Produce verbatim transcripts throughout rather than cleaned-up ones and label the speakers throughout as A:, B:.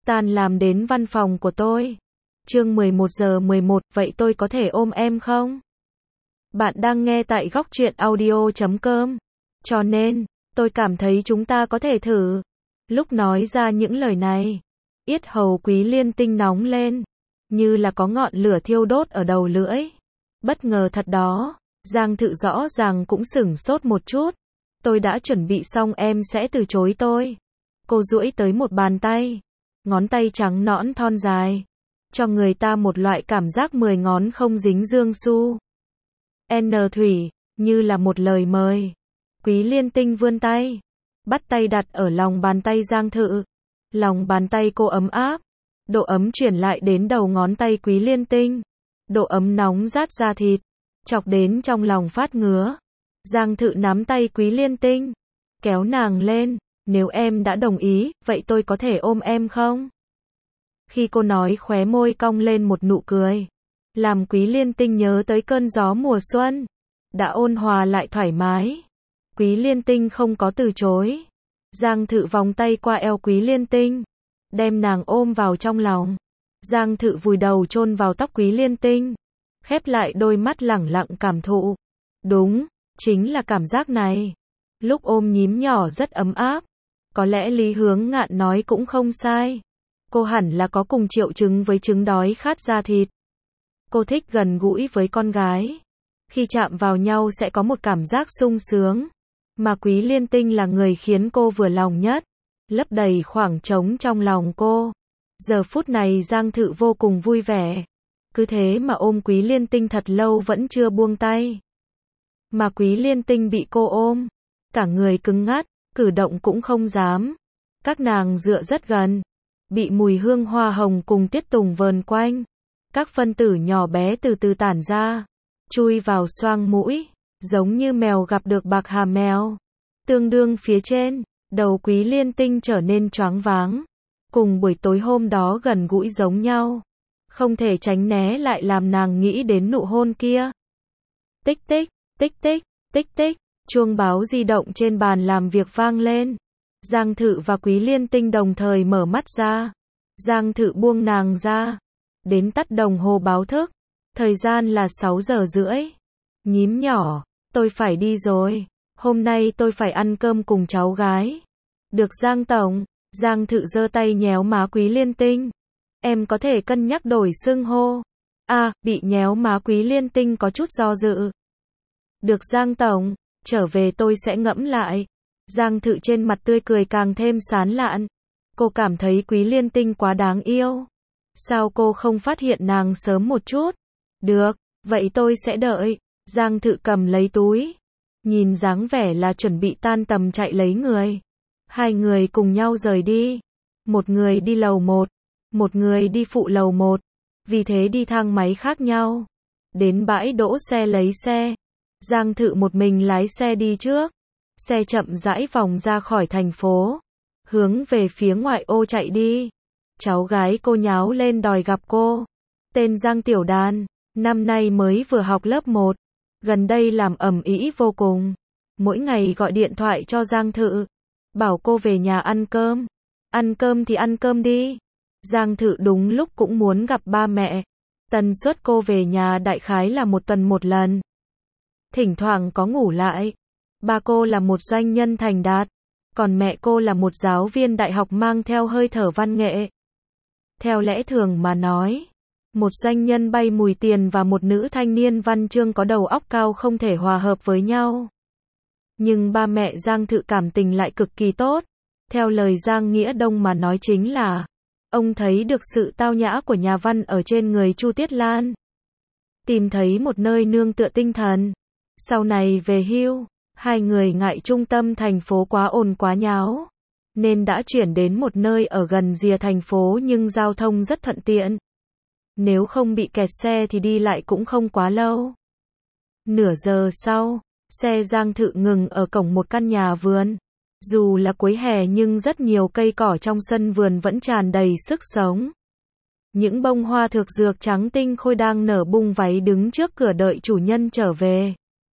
A: Tan làm đến văn phòng của tôi. Chương mười một giờ mười một, vậy tôi có thể ôm em không? Bạn đang nghe tại góc truyện audio chấm com. Cho nên, tôi cảm thấy chúng ta có thể thử. Lúc nói ra những lời này, yết hầu Quý Liên Tinh nóng lên, như là có ngọn lửa thiêu đốt ở đầu lưỡi. Bất ngờ thật đó, Giang Thự rõ ràng cũng sửng sốt một chút. Tôi đã chuẩn bị xong em sẽ từ chối tôi. Cô duỗi tới một bàn tay, ngón tay trắng nõn thon dài, cho người ta một loại cảm giác mười ngón không dính dương su. N Thủy, như là một lời mời. Quý Liên Tinh vươn tay, bắt tay đặt ở lòng bàn tay Giang Thự. Lòng bàn tay cô ấm áp, độ ấm truyền lại đến đầu ngón tay Quý Liên Tinh. Độ ấm nóng rát da thịt, chọc đến trong lòng phát ngứa. Giang Thự nắm tay Quý Liên Tinh, kéo nàng lên. Nếu em đã đồng ý, vậy tôi có thể ôm em không? Khi cô nói, khóe môi cong lên một nụ cười, làm Quý Liên Tinh nhớ tới cơn gió mùa xuân, đã ôn hòa lại thoải mái. Quý Liên Tinh không có từ chối. Giang Thự vòng tay qua eo Quý Liên Tinh, đem nàng ôm vào trong lòng. Giang Thự vùi đầu chôn vào tóc Quý Liên Tinh, khép lại đôi mắt lẳng lặng cảm thụ. Đúng, chính là cảm giác này. Lúc ôm nhím nhỏ rất ấm áp. Có lẽ Lý Hướng Ngạn nói cũng không sai. Cô hẳn là có cùng triệu chứng với chứng đói khát da thịt. Cô thích gần gũi với con gái. Khi chạm vào nhau sẽ có một cảm giác sung sướng. Mà Quý Liên Tinh là người khiến cô vừa lòng nhất, lấp đầy khoảng trống trong lòng cô. Giờ phút này Giang Thự vô cùng vui vẻ. Cứ thế mà ôm Quý Liên Tinh thật lâu vẫn chưa buông tay. Mà Quý Liên Tinh bị cô ôm, cả người cứng ngắc, cử động cũng không dám. Các nàng dựa rất gần, bị mùi hương hoa hồng cùng tiết tùng vờn quanh. Các phân tử nhỏ bé từ từ tản ra, chui vào xoang mũi, giống như mèo gặp được bạc hà mèo. Tương đương phía trên, đầu Quý Liên Tinh trở nên choáng váng. Cùng buổi tối hôm đó gần gũi giống nhau, không thể tránh né lại làm nàng nghĩ đến nụ hôn kia. Tích tích, tích tích, tích tích. Chuông báo di động trên bàn làm việc vang lên. Giang Thự và Quý Liên Tinh đồng thời mở mắt ra. Giang Thự buông nàng ra, đến tắt đồng hồ báo thức. Thời gian là sáu giờ rưỡi. Nhím nhỏ, tôi phải đi rồi. Hôm nay tôi phải ăn cơm cùng cháu gái. Được Giang Tổng. Giang Thự giơ tay nhéo má Quý Liên Tinh. Em có thể cân nhắc đổi xưng hô. À, bị nhéo má Quý Liên Tinh có chút do dự. Được Giang Tổng. Trở về tôi sẽ ngẫm lại. Giang Thự trên mặt tươi cười càng thêm sán lạn. Cô cảm thấy Quý Liên Tinh quá đáng yêu. Sao cô không phát hiện nàng sớm một chút? Được, vậy tôi sẽ đợi. Giang Thự cầm lấy túi, nhìn dáng vẻ là chuẩn bị tan tầm chạy lấy người. Hai người cùng nhau rời đi. Một người đi lầu một, một người đi phụ lầu một. Vì thế đi thang máy khác nhau. Đến bãi đỗ xe lấy xe. Giang Thự một mình lái xe đi trước. Xe chậm rãi vòng ra khỏi thành phố, hướng về phía ngoại ô chạy đi. Cháu gái cô nháo lên đòi gặp cô. Tên Giang Tiểu Đàn, năm nay mới vừa học lớp một. Gần đây làm ầm ĩ vô cùng. Mỗi ngày gọi điện thoại cho Giang Thự, bảo cô về nhà ăn cơm. Ăn cơm thì ăn cơm đi. Giang Thự đúng lúc cũng muốn gặp ba mẹ. Tần suất cô về nhà đại khái là một tuần một lần. Thỉnh thoảng có ngủ lại. Ba cô là một doanh nhân thành đạt, còn mẹ cô là một giáo viên đại học mang theo hơi thở văn nghệ. Theo lẽ thường mà nói, một doanh nhân bay mùi tiền và một nữ thanh niên văn chương có đầu óc cao không thể hòa hợp với nhau. Nhưng ba mẹ Giang Thự cảm tình lại cực kỳ tốt. Theo lời Giang Nghĩa Đông mà nói chính là, ông thấy được sự tao nhã của nhà văn ở trên người Chu Tiết Lan. Tìm thấy một nơi nương tựa tinh thần. Sau này về hưu, hai người ngại trung tâm thành phố quá ồn quá nháo, nên đã chuyển đến một nơi ở gần rìa thành phố nhưng giao thông rất thuận tiện. Nếu không bị kẹt xe thì đi lại cũng không quá lâu. Nửa giờ sau, xe Giang Thự ngừng ở cổng một căn nhà vườn. Dù là cuối hè nhưng rất nhiều cây cỏ trong sân vườn vẫn tràn đầy sức sống. Những bông hoa thược dược trắng tinh khôi đang nở bung váy đứng trước cửa đợi chủ nhân trở về.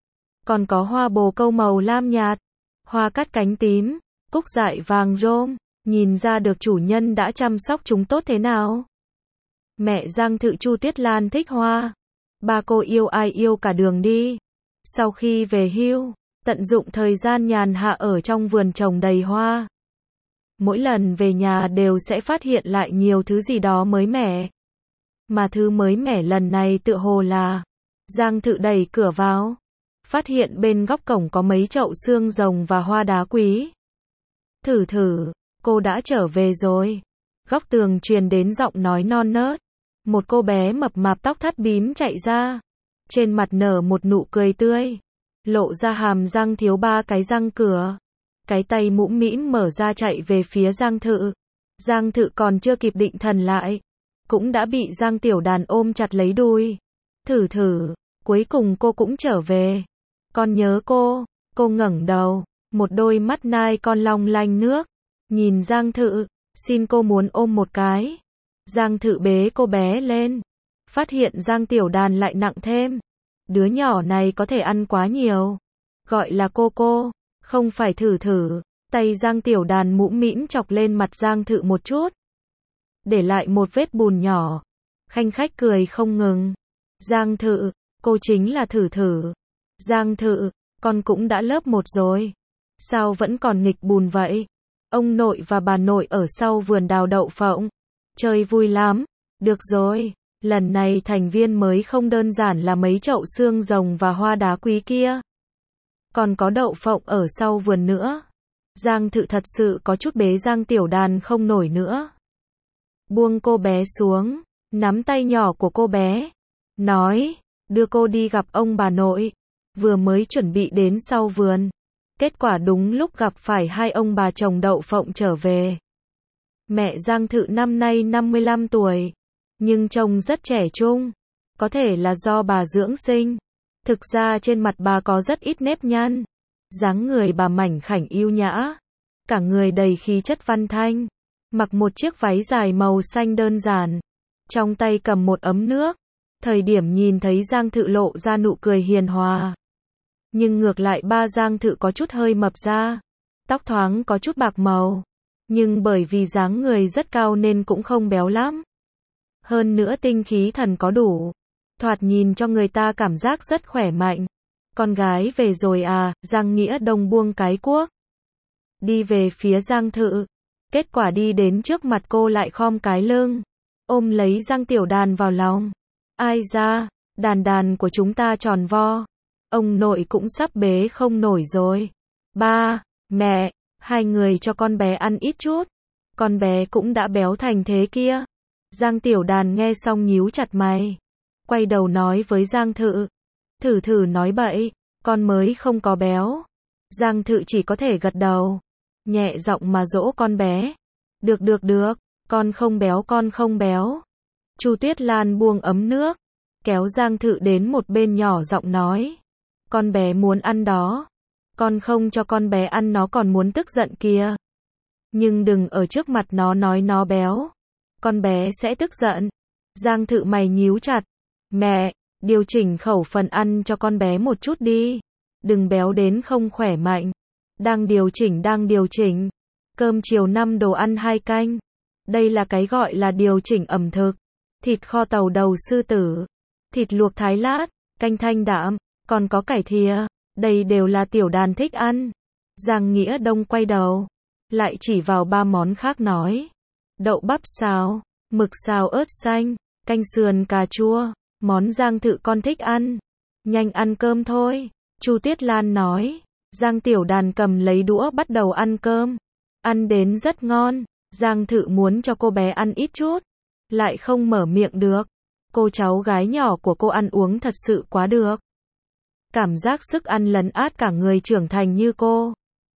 A: Còn có hoa bồ câu màu lam nhạt, hoa cát cánh tím, cúc dại vàng rôm, nhìn ra được chủ nhân đã chăm sóc chúng tốt thế nào. Mẹ Giang Thự Chu Tuyết Lan thích hoa. Ba cô yêu ai yêu cả đường đi. Sau khi về hưu, tận dụng thời gian nhàn hạ ở trong vườn trồng đầy hoa. Mỗi lần về nhà đều sẽ phát hiện lại nhiều thứ gì đó mới mẻ. Mà thứ mới mẻ lần này tựa hồ là Giang Thự đẩy cửa vào, phát hiện bên góc cổng có mấy chậu xương rồng và hoa đá quý. Thử thử, cô đã trở về rồi. Góc tường truyền đến giọng nói non nớt. Một cô bé mập mạp tóc thắt bím chạy ra. Trên mặt nở một nụ cười tươi. Lộ ra hàm răng thiếu ba cái răng cửa. Cái tay mũm mĩm mở ra chạy về phía Giang Thự. Giang Thự còn chưa kịp định thần lại, cũng đã bị Giang Tiểu Đàn ôm chặt lấy đùi. Thử thử, cuối cùng cô cũng trở về. Con nhớ cô. Cô ngẩng đầu, một đôi mắt nai con long lanh nước. Nhìn Giang Thự, xin cô muốn ôm một cái. Giang Thự bế cô bé lên. Phát hiện Giang Tiểu Đàn lại nặng thêm. Đứa nhỏ này có thể ăn quá nhiều. Gọi là cô cô, không phải thử thử. Tay Giang Tiểu Đàn mũm mĩm chọc lên mặt Giang Thự một chút. Để lại một vết bùn nhỏ. Khanh khách cười không ngừng. Giang Thự, cô chính là thử thử. Giang Thự, con cũng đã lớp một rồi. Sao vẫn còn nghịch bùn vậy? Ông nội và bà nội ở sau vườn đào đậu phộng. Chơi vui lắm. Được rồi, lần này thành viên mới không đơn giản là mấy chậu xương rồng và hoa đá quý kia. Còn có đậu phộng ở sau vườn nữa. Giang Thự thật sự có chút bế Giang Tiểu Đàn không nổi nữa. Buông cô bé xuống, nắm tay nhỏ của cô bé. Nói, đưa cô đi gặp ông bà nội. Vừa mới chuẩn bị đến sau vườn. Kết quả đúng lúc gặp phải hai ông bà chồng đậu phộng trở về. Mẹ Giang Thự năm nay năm mươi lăm tuổi. Nhưng trông rất trẻ trung. Có thể là do bà dưỡng sinh. Thực ra trên mặt bà có rất ít nếp nhăn. Dáng người bà mảnh khảnh yêu nhã. Cả người đầy khí chất văn thanh. Mặc một chiếc váy dài màu xanh đơn giản. Trong tay cầm một ấm nước. Thời điểm nhìn thấy Giang Thự lộ ra nụ cười hiền hòa. Nhưng ngược lại ba Giang Thự có chút hơi mập ra. Tóc thoáng có chút bạc màu. Nhưng bởi vì dáng người rất cao nên cũng không béo lắm. Hơn nữa tinh khí thần có đủ. Thoạt nhìn cho người ta cảm giác rất khỏe mạnh. Con gái về rồi à, Giang Nghĩa Đông buông cái cuốc. Đi về phía Giang Thự. Kết quả đi đến trước mặt cô lại khom cái lưng. Ôm lấy Giang Tiểu Đàn vào lòng. Ai ra, đàn đàn của chúng ta tròn vo. Ông nội cũng sắp bế không nổi rồi. Ba, mẹ, hai người cho con bé ăn ít chút. Con bé cũng đã béo thành thế kia. Giang Tiểu Đàn nghe xong nhíu chặt mày. Quay đầu nói với Giang Thự. Thử thử nói bậy, con mới không có béo. Giang Thự chỉ có thể gật đầu. Nhẹ giọng mà dỗ con bé. Được được được, con không béo con không béo. Chu Tuyết Lan buông ấm nước. Kéo Giang Thự đến một bên nhỏ giọng nói. Con bé muốn ăn đó. Con không cho con bé ăn nó còn muốn tức giận kìa. Nhưng đừng ở trước mặt nó nói nó béo. Con bé sẽ tức giận. Giang Thự mày nhíu chặt. Mẹ, điều chỉnh khẩu phần ăn cho con bé một chút đi. Đừng béo đến không khỏe mạnh. Đang điều chỉnh đang điều chỉnh. Cơm chiều năm đồ ăn hai canh. Đây là cái gọi là điều chỉnh ẩm thực. Thịt kho tàu đầu sư tử. Thịt luộc thái lát. Canh thanh đạm. Còn có cải thìa. Đây đều là Tiểu Đàn thích ăn. Giang Nghĩa Đông quay đầu. Lại chỉ vào ba món khác nói. Đậu bắp xào. Mực xào ớt xanh. Canh sườn cà chua. Món Giang Thự con thích ăn. Nhanh ăn cơm thôi. Chu Tuyết Lan nói. Giang Tiểu Đàn cầm lấy đũa bắt đầu ăn cơm. Ăn đến rất ngon. Giang Thự muốn cho cô bé ăn ít chút. Lại không mở miệng được. Cô cháu gái nhỏ của cô ăn uống thật sự quá được. Cảm giác sức ăn lấn át cả người trưởng thành như cô.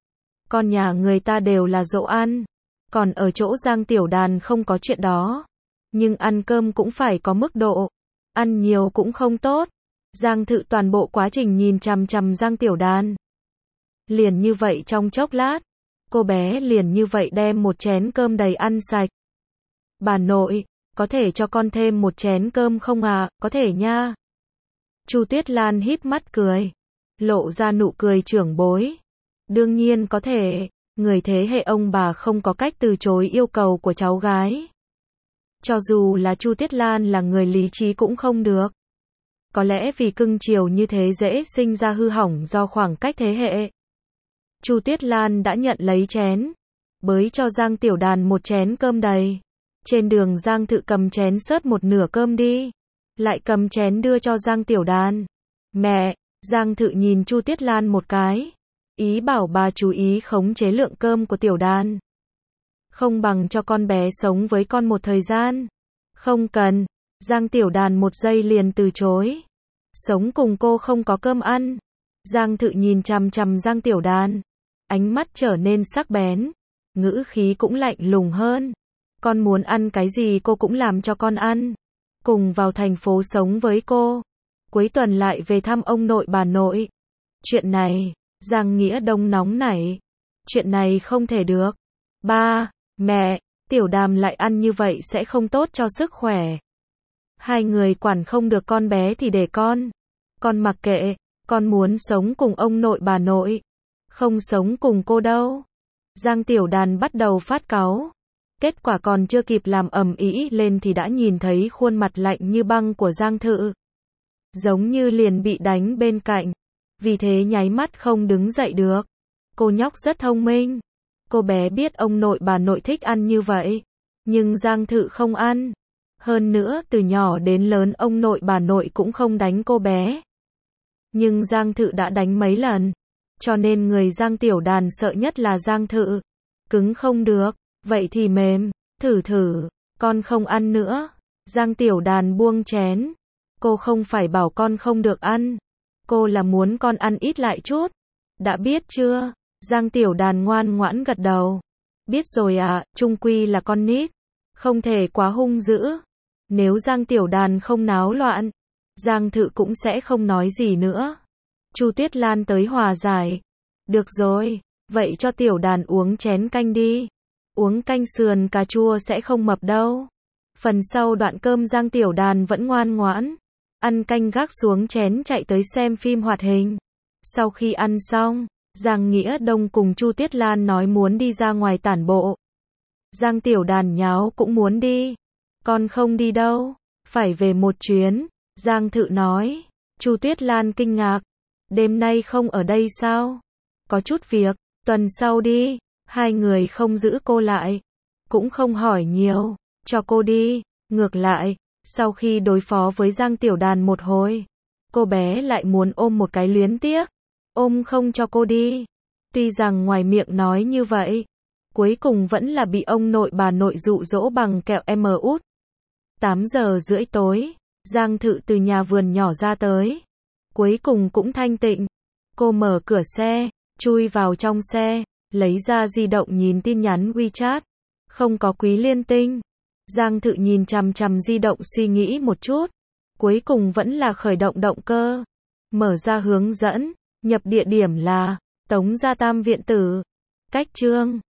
A: Con nhà người ta đều là dỗ ăn. Còn ở chỗ Giang Tiểu Đàn không có chuyện đó. Nhưng ăn cơm cũng phải có mức độ. Ăn nhiều cũng không tốt. Giang Thự toàn bộ quá trình nhìn chằm chằm Giang Tiểu Đàn. Liền như vậy trong chốc lát. Cô bé liền như vậy đem một chén cơm đầy ăn sạch. Bà nội, có thể cho con thêm một chén cơm không à? Có thể nha. Chu Tuyết Lan híp mắt cười. Lộ ra nụ cười trưởng bối. Đương nhiên có thể. Người thế hệ ông bà không có cách từ chối yêu cầu của cháu gái. Cho dù là Chu Tuyết Lan là người lý trí cũng không được. Có lẽ vì cưng chiều như thế dễ sinh ra hư hỏng do khoảng cách thế hệ. Chu Tuyết Lan đã nhận lấy chén, bới cho Giang Tiểu Đàn một chén cơm đầy. Trên đường Giang Thự cầm chén xớt một nửa cơm đi, lại cầm chén đưa cho Giang Tiểu Đàn. Mẹ, Giang Thự nhìn Chu Tuyết Lan một cái, ý bảo bà chú ý khống chế lượng cơm của Tiểu Đàn. Không bằng cho con bé sống với con một thời gian. Không cần, Giang Tiểu Đàn một giây liền từ chối. Sống cùng cô không có cơm ăn. Giang Thự nhìn chằm chằm Giang Tiểu Đàn, ánh mắt trở nên sắc bén, ngữ khí cũng lạnh lùng hơn. Con muốn ăn cái gì cô cũng làm cho con ăn. Cùng vào thành phố sống với cô. Cuối tuần lại về thăm ông nội bà nội. Chuyện này, Giang Nghĩa Đông nóng nảy. Chuyện này không thể được. Ba, mẹ, Tiểu Đàm lại ăn như vậy sẽ không tốt cho sức khỏe. Hai người quản không được con bé thì để con. Con mặc kệ, con muốn sống cùng ông nội bà nội. Không sống cùng cô đâu. Giang Tiểu Đàn bắt đầu phát cáu. Kết quả còn chưa kịp làm ầm ĩ lên thì đã nhìn thấy khuôn mặt lạnh như băng của Giang Thự. Giống như liền bị đánh bên cạnh. Vì thế nháy mắt không đứng dậy được. Cô nhóc rất thông minh. Cô bé biết ông nội bà nội thích ăn như vậy. Nhưng Giang Thự không ăn. Hơn nữa từ nhỏ đến lớn ông nội bà nội cũng không đánh cô bé. Nhưng Giang Thự đã đánh mấy lần. Cho nên người Giang Tiểu Đàn sợ nhất là Giang Thự. Cứng không được, vậy thì mềm. Thử thử, con không ăn nữa. Giang Tiểu Đàn buông chén. Cô không phải bảo con không được ăn. Cô là muốn con ăn ít lại chút. Đã biết chưa? Giang Tiểu Đàn ngoan ngoãn gật đầu. Biết rồi ạ, chung quy là con nít. Không thể quá hung dữ. Nếu Giang Tiểu Đàn không náo loạn, Giang Thự cũng sẽ không nói gì nữa. Chu Tuyết Lan tới hòa giải. Được rồi, vậy cho Tiểu Đàn uống chén canh đi. Uống canh sườn cà chua sẽ không mập đâu. Phần sau đoạn cơm Giang Tiểu Đàn vẫn ngoan ngoãn. Ăn canh gác xuống chén chạy tới xem phim hoạt hình. Sau khi ăn xong, Giang Nghĩa Đông cùng Chu Tuyết Lan nói muốn đi ra ngoài tản bộ. Giang Tiểu Đàn nháo cũng muốn đi. Con không đi đâu, phải về một chuyến. Giang Thự nói. Chu Tuyết Lan kinh ngạc. Đêm nay không ở đây sao? Có chút việc, tuần sau đi. Hai người không giữ cô lại. Cũng không hỏi nhiều, cho cô đi. Ngược lại, sau khi đối phó với Giang Tiểu Đàn một hồi, cô bé lại muốn ôm một cái luyến tiếc. Ôm không cho cô đi. Tuy rằng ngoài miệng nói như vậy, cuối cùng vẫn là bị ông nội bà nội dụ dỗ bằng kẹo em út. tám giờ rưỡi tối, Giang Thự từ nhà vườn nhỏ ra tới. Cuối cùng cũng thanh tịnh. Cô mở cửa xe, chui vào trong xe, lấy ra di động nhìn tin nhắn WeChat. Không có Quý Liên Tinh. Giang Thự nhìn chằm chằm di động suy nghĩ một chút. Cuối cùng vẫn là khởi động động cơ. Mở ra hướng dẫn, nhập địa điểm là Tống Gia Tam Viện Tử. Cách Chương